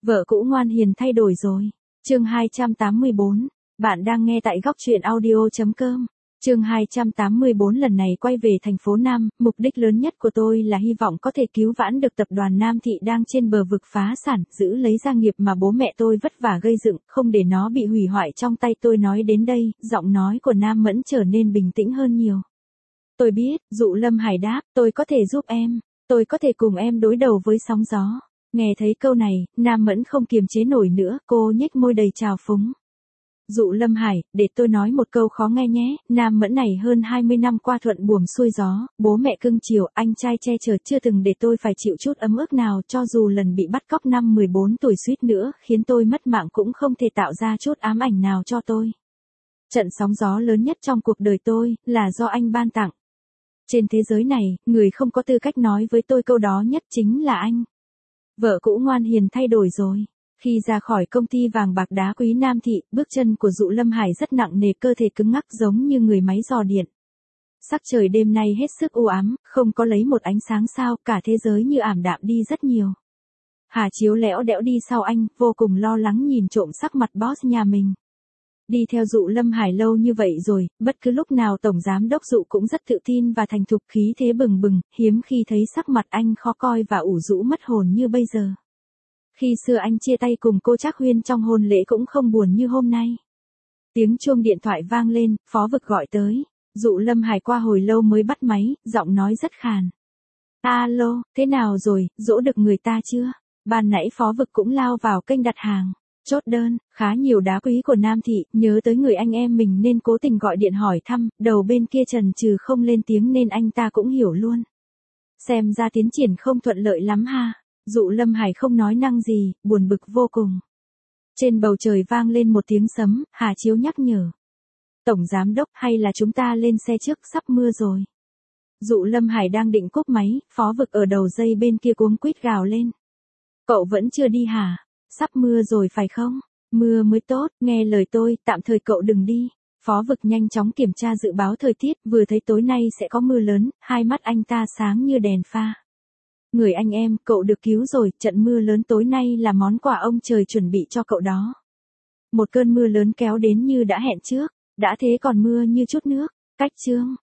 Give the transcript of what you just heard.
Vợ cũ ngoan hiền thay đổi rồi. Chương 284. Bạn đang nghe tại góc truyện audio.com. Chương 284 lần này quay về thành phố Nam, mục đích lớn nhất của tôi là hy vọng có thể cứu vãn được tập đoàn Nam Thị đang trên bờ vực phá sản, giữ lấy gia nghiệp mà bố mẹ tôi vất vả gây dựng, không để nó bị hủy hoại trong tay tôi. Nói đến đây, giọng nói của Nam Mẫn trở nên bình tĩnh hơn nhiều. Tôi biết, Dụ Lâm Hải đáp, tôi có thể giúp em, tôi có thể cùng em đối đầu với sóng gió. Nghe thấy câu này, Nam Mẫn không kiềm chế nổi nữa, cô nhếch môi đầy trào phúng. Dụ Lâm Hải, để tôi nói một câu khó nghe nhé, Nam Mẫn này hơn 20 năm qua thuận buồm xuôi gió, bố mẹ cưng chiều, anh trai che chở, chưa từng để tôi phải chịu chút ấm ức nào, cho dù lần bị bắt cóc năm 14 tuổi suýt nữa khiến tôi mất mạng cũng không thể tạo ra chút ám ảnh nào cho tôi. Trận sóng gió lớn nhất trong cuộc đời tôi là do anh ban tặng. Trên thế giới này, người không có tư cách nói với tôi câu đó nhất chính là anh. Vợ cũ ngoan hiền thay đổi rồi. Khi ra khỏi công ty vàng bạc đá quý Nam Thị, bước chân của Dụ Lâm Hải rất nặng nề, cơ thể cứng ngắc giống như người máy dò điện. Sắc trời đêm nay hết sức u ám, không có lấy một ánh sáng sao, cả thế giới như ảm đạm đi rất nhiều. Hà Chiếu lẽo đẽo đi sau anh, vô cùng lo lắng nhìn trộm sắc mặt boss nhà mình. Đi theo Dụ Lâm Hải lâu như vậy rồi, bất cứ lúc nào Tổng Giám Đốc Dụ cũng rất tự tin và thành thục, khí thế bừng bừng, hiếm khi thấy sắc mặt anh khó coi và ủ rũ mất hồn như bây giờ. Khi xưa anh chia tay cùng cô Trác Huyên trong hôn lễ cũng không buồn như hôm nay. Tiếng chuông điện thoại vang lên, Phó Vực gọi tới. Dụ Lâm Hải qua hồi lâu mới bắt máy, giọng nói rất khàn. Alo, thế nào rồi, dỗ được người ta chưa? Ban nãy Phó Vực cũng lao vào kênh đặt hàng. Chốt đơn, khá nhiều đá quý của Nam Thị, nhớ tới người anh em mình nên cố tình gọi điện hỏi thăm, đầu bên kia chần chừ không lên tiếng nên anh ta cũng hiểu luôn. Xem ra tiến triển không thuận lợi lắm ha. Dụ Lâm Hải không nói năng gì, buồn bực vô cùng. Trên bầu trời vang lên một tiếng sấm, Hà Chiếu nhắc nhở. Tổng Giám Đốc, hay là chúng ta lên xe trước, sắp mưa rồi. Dụ Lâm Hải đang định cúp máy, Phó Vực ở đầu dây bên kia cuống quýt gào lên. Cậu vẫn chưa đi hả? Sắp mưa rồi phải không? Mưa mới tốt, nghe lời tôi, tạm thời cậu đừng đi. Phó Vực nhanh chóng kiểm tra dự báo thời tiết, vừa thấy tối nay sẽ có mưa lớn, hai mắt anh ta sáng như đèn pha. Người anh em, cậu được cứu rồi, trận mưa lớn tối nay là món quà ông trời chuẩn bị cho cậu đó. Một cơn mưa lớn kéo đến như đã hẹn trước, đã thế còn mưa như chút nước. Cách chương.